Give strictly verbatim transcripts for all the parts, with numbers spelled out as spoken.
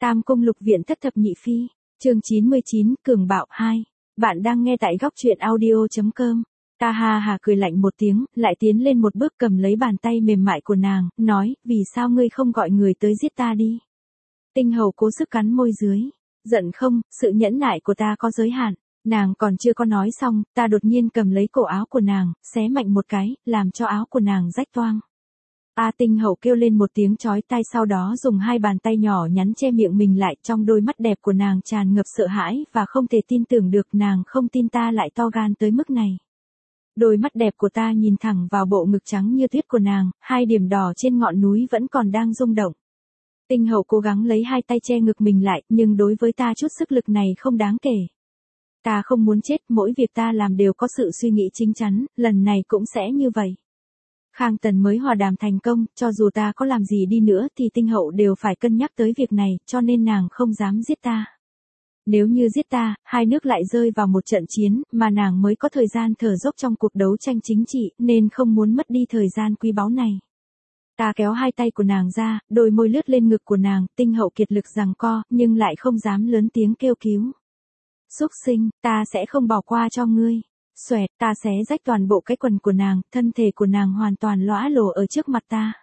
Tam Cung Lục Viện Thất Thập Nhị Phi, chương chín mươi chín, Cường Bạo hai. Bạn đang nghe tại góc truyện audio.com. Ta ha hà cười lạnh một tiếng, lại tiến lên một bước cầm lấy bàn tay mềm mại của nàng, nói, vì sao ngươi không gọi người tới giết ta đi. Tinh Hầu cố sức cắn môi dưới. Giận không, sự nhẫn nại của ta có giới hạn. Nàng còn chưa có nói xong, ta đột nhiên cầm lấy cổ áo của nàng, xé mạnh một cái, làm cho áo của nàng rách toang. A Tinh Hầu kêu lên một tiếng chói tai, sau đó dùng hai bàn tay nhỏ nhắn che miệng mình lại, trong đôi mắt đẹp của nàng tràn ngập sợ hãi và không thể tin tưởng được, nàng không tin ta lại to gan tới mức này. Đôi mắt đẹp của ta nhìn thẳng vào bộ ngực trắng như tuyết của nàng, hai điểm đỏ trên ngọn núi vẫn còn đang rung động. Tinh Hầu cố gắng lấy hai tay che ngực mình lại, nhưng đối với ta chút sức lực này không đáng kể. Ta không muốn chết, mỗi việc ta làm đều có sự suy nghĩ chín chắn, lần này cũng sẽ như vậy. Khang Tần mới hòa đàm thành công, cho dù ta có làm gì đi nữa thì Tinh Hậu đều phải cân nhắc tới việc này, cho nên nàng không dám giết ta. Nếu như giết ta, hai nước lại rơi vào một trận chiến, mà nàng mới có thời gian thở dốc trong cuộc đấu tranh chính trị, nên không muốn mất đi thời gian quý báu này. Ta kéo hai tay của nàng ra, đôi môi lướt lên ngực của nàng, Tinh Hậu kiệt lực giằng co, nhưng lại không dám lớn tiếng kêu cứu. Xúc sinh, ta sẽ không bỏ qua cho ngươi. Xoẹt, ta xé rách toàn bộ cái quần của nàng, thân thể của nàng hoàn toàn lõa lồ ở trước mặt ta.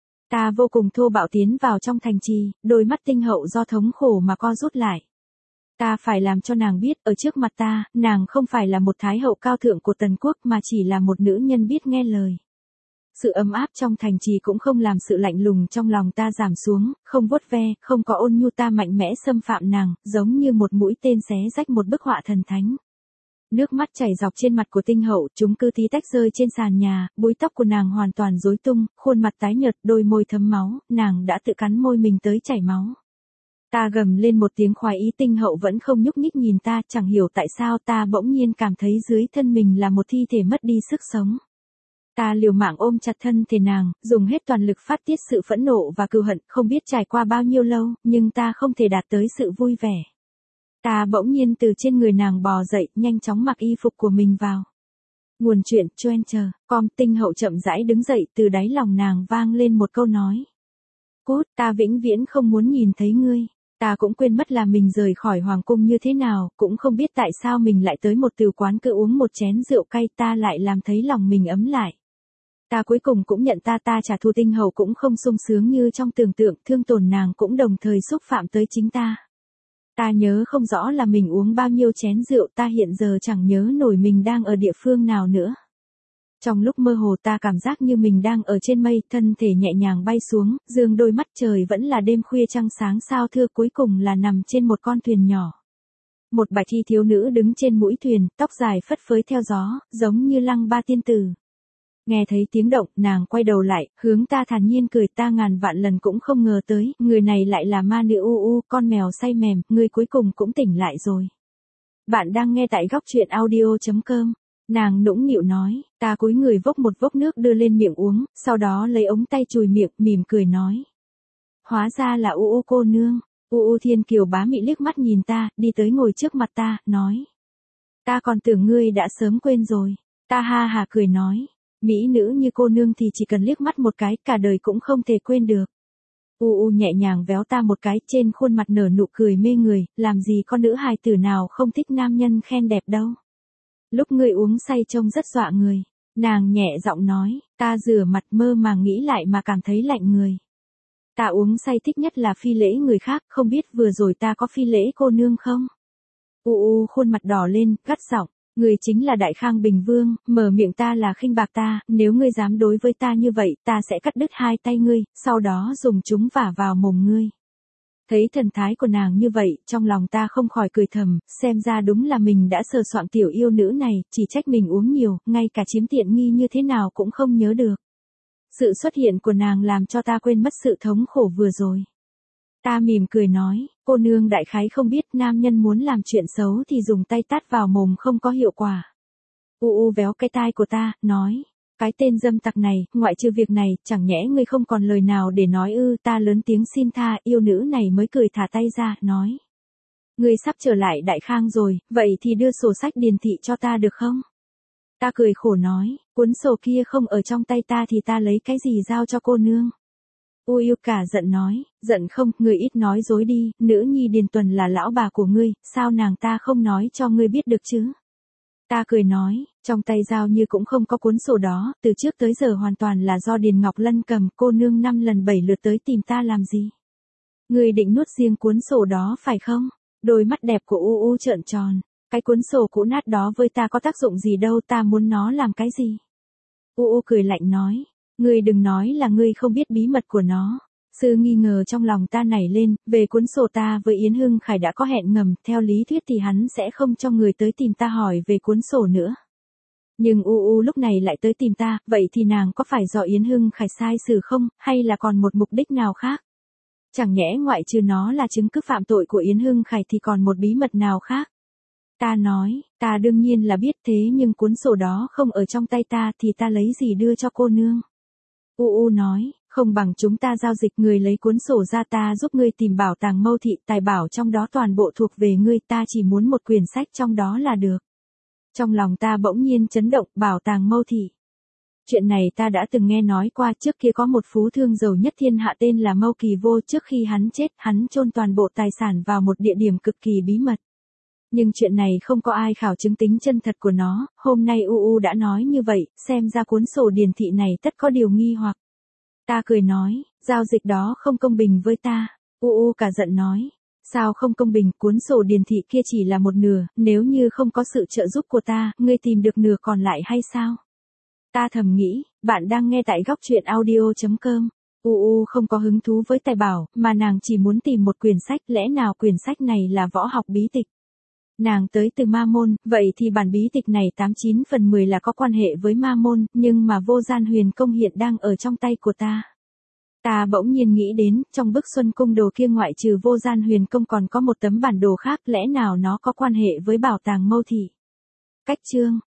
Ta vô cùng thô bạo tiến vào trong thành trì, đôi mắt Tinh Hậu do thống khổ mà co rút lại. Ta phải làm cho nàng biết, ở trước mặt ta, nàng không phải là một thái hậu cao thượng của Tần quốc mà chỉ là một nữ nhân biết nghe lời. Sự ấm áp trong thành trì cũng không làm sự lạnh lùng trong lòng ta giảm xuống, không vuốt ve, không có ôn nhu, ta mạnh mẽ xâm phạm nàng, giống như một mũi tên xé rách một bức họa thần thánh. Nước mắt chảy dọc trên mặt của Tinh Hậu, chúng cứ tí tách rơi trên sàn nhà, búi tóc của nàng hoàn toàn rối tung, khuôn mặt tái nhợt, đôi môi thấm máu, nàng đã tự cắn môi mình tới chảy máu. Ta gầm lên một tiếng khoái ý, Tinh Hậu vẫn không nhúc nhích nhìn ta, chẳng hiểu tại sao ta bỗng nhiên cảm thấy dưới thân mình là một thi thể mất đi sức sống. Ta liều mạng ôm chặt thân thể nàng, dùng hết toàn lực phát tiết sự phẫn nộ và cừu hận, không biết trải qua bao nhiêu lâu, nhưng ta không thể đạt tới sự vui vẻ. Ta bỗng nhiên từ trên người nàng bò dậy, nhanh chóng mặc y phục của mình vào. Nguồn chuyện Twitter, com. Tinh Hậu chậm rãi đứng dậy, từ đáy lòng nàng vang lên một câu nói. Cút, ta vĩnh viễn không muốn nhìn thấy ngươi. Ta cũng quên mất là mình rời khỏi hoàng cung như thế nào, cũng không biết tại sao mình lại tới một từ quán cứ uống một chén rượu cay, ta lại làm thấy lòng mình ấm lại. Ta cuối cùng cũng nhận ta ta trả thù. Tinh Hậu cũng không sung sướng như trong tưởng tượng, thương tổn nàng cũng đồng thời xúc phạm tới chính ta. Ta nhớ không rõ là mình uống bao nhiêu chén rượu, ta hiện giờ chẳng nhớ nổi mình đang ở địa phương nào nữa. Trong lúc mơ hồ ta cảm giác như mình đang ở trên mây, thân thể nhẹ nhàng bay xuống, dương đôi mắt trời vẫn là đêm khuya trăng sáng sao thưa, cuối cùng là nằm trên một con thuyền nhỏ. Một bạch y thiếu nữ đứng trên mũi thuyền, tóc dài phất phới theo gió, giống như Lăng Ba tiên tử. Nghe thấy tiếng động, nàng quay đầu lại, hướng ta thản nhiên cười, ta ngàn vạn lần cũng không ngờ tới, người này lại là ma nữ U U, con mèo say mềm, ngươi cuối cùng cũng tỉnh lại rồi. Bạn đang nghe tại góc truyện audio.com. Nàng nũng nịu nói, ta cúi người vốc một vốc nước đưa lên miệng uống, sau đó lấy ống tay chùi miệng, mỉm cười nói. Hóa ra là U U cô nương. U U Thiên Kiều bá mị liếc mắt nhìn ta, đi tới ngồi trước mặt ta, nói. Ta còn tưởng ngươi đã sớm quên rồi. Ta ha hà cười nói. Mỹ nữ như cô nương thì chỉ cần liếc mắt một cái, cả đời cũng không thể quên được. U U nhẹ nhàng véo ta một cái, trên khuôn mặt nở nụ cười mê người, làm gì con nữ hài tử nào không thích nam nhân khen đẹp đâu. Lúc ngươi uống say trông rất dọa người. Nàng nhẹ giọng nói, ta rửa mặt mơ màng nghĩ lại mà cảm thấy lạnh người. Ta uống say thích nhất là phi lễ người khác, không biết vừa rồi ta có phi lễ cô nương không? U U khuôn mặt đỏ lên, gắt giọng. Người chính là Đại Khang Bình Vương, mở miệng ta là khinh bạc ta, nếu ngươi dám đối với ta như vậy, ta sẽ cắt đứt hai tay ngươi, sau đó dùng chúng vả vào mồm ngươi. Thấy thần thái của nàng như vậy, trong lòng ta không khỏi cười thầm, xem ra đúng là mình đã sờ soạng tiểu yêu nữ này, chỉ trách mình uống nhiều, ngay cả chiếm tiện nghi như thế nào cũng không nhớ được. Sự xuất hiện của nàng làm cho ta quên mất sự thống khổ vừa rồi. Ta mỉm cười nói, cô nương đại khái không biết nam nhân muốn làm chuyện xấu thì dùng tay tát vào mồm không có hiệu quả. U U véo cái tai của ta, nói, cái tên dâm tặc này, ngoại trừ việc này, chẳng nhẽ ngươi không còn lời nào để nói ư? Ta lớn tiếng xin tha, yêu nữ này mới cười thả tay ra, nói. Ngươi sắp trở lại Đại Khang rồi, vậy thì đưa sổ sách điền thị cho ta được không? Ta cười khổ nói, cuốn sổ kia không ở trong tay ta thì ta lấy cái gì giao cho cô nương? U cả giận nói, giận không, ngươi ít nói dối đi, nữ nhi Điền Tuần là lão bà của ngươi, sao nàng ta không nói cho ngươi biết được chứ? Ta cười nói, trong tay Giao Như cũng không có cuốn sổ đó, từ trước tới giờ hoàn toàn là do Điền Ngọc Lân cầm, cô nương năm lần bảy lượt tới tìm ta làm gì? Ngươi định nuốt riêng cuốn sổ đó phải không? Đôi mắt đẹp của U U trợn tròn, cái cuốn sổ cũ nát đó với ta có tác dụng gì đâu, ta muốn nó làm cái gì? U U cười lạnh nói, ngươi đừng nói là ngươi không biết bí mật của nó. Sự nghi ngờ trong lòng ta nảy lên, về cuốn sổ ta với Yến Hưng Khải đã có hẹn ngầm, theo lý thuyết thì hắn sẽ không cho người tới tìm ta hỏi về cuốn sổ nữa. Nhưng U U lúc này lại tới tìm ta, vậy thì nàng có phải do Yến Hưng Khải sai xử không, hay là còn một mục đích nào khác? Chẳng nhẽ ngoại trừ nó là chứng cứ phạm tội của Yến Hưng Khải thì còn một bí mật nào khác? Ta nói, ta đương nhiên là biết thế nhưng cuốn sổ đó không ở trong tay ta thì ta lấy gì đưa cho cô nương? U U nói, không bằng chúng ta giao dịch, người lấy cuốn sổ ra ta giúp ngươi tìm bảo tàng Mâu Thị, tài bảo trong đó toàn bộ thuộc về ngươi, ta chỉ muốn một quyển sách trong đó là được. Trong lòng ta bỗng nhiên chấn động, bảo tàng Mâu Thị. Chuyện này ta đã từng nghe nói qua, trước kia có một phú thương giàu nhất thiên hạ tên là Mâu Kỳ Vô, trước khi hắn chết, hắn chôn toàn bộ tài sản vào một địa điểm cực kỳ bí mật. Nhưng chuyện này không có ai khảo chứng tính chân thật của nó, hôm nay U U đã nói như vậy, xem ra cuốn sổ điền thị này tất có điều nghi hoặc. Ta cười nói, giao dịch đó không công bình với ta. U U cả giận nói, sao không công bình, cuốn sổ điền thị kia chỉ là một nửa, nếu như không có sự trợ giúp của ta, ngươi tìm được nửa còn lại hay sao? Ta thầm nghĩ, bạn đang nghe tại góc truyện audio chấm com. U U không có hứng thú với tài bảo, mà nàng chỉ muốn tìm một quyển sách, lẽ nào quyển sách này là võ học bí tịch? Nàng tới từ Ma Môn, vậy thì bản bí tịch này tám chín phần mười là có quan hệ với Ma Môn, nhưng mà Vô Gian Huyền Công hiện đang ở trong tay của ta. Ta bỗng nhiên nghĩ đến, trong bức Xuân Cung đồ kia ngoại trừ Vô Gian Huyền Công còn có một tấm bản đồ khác, lẽ nào nó có quan hệ với bảo tàng Mâu Thị? Cách chương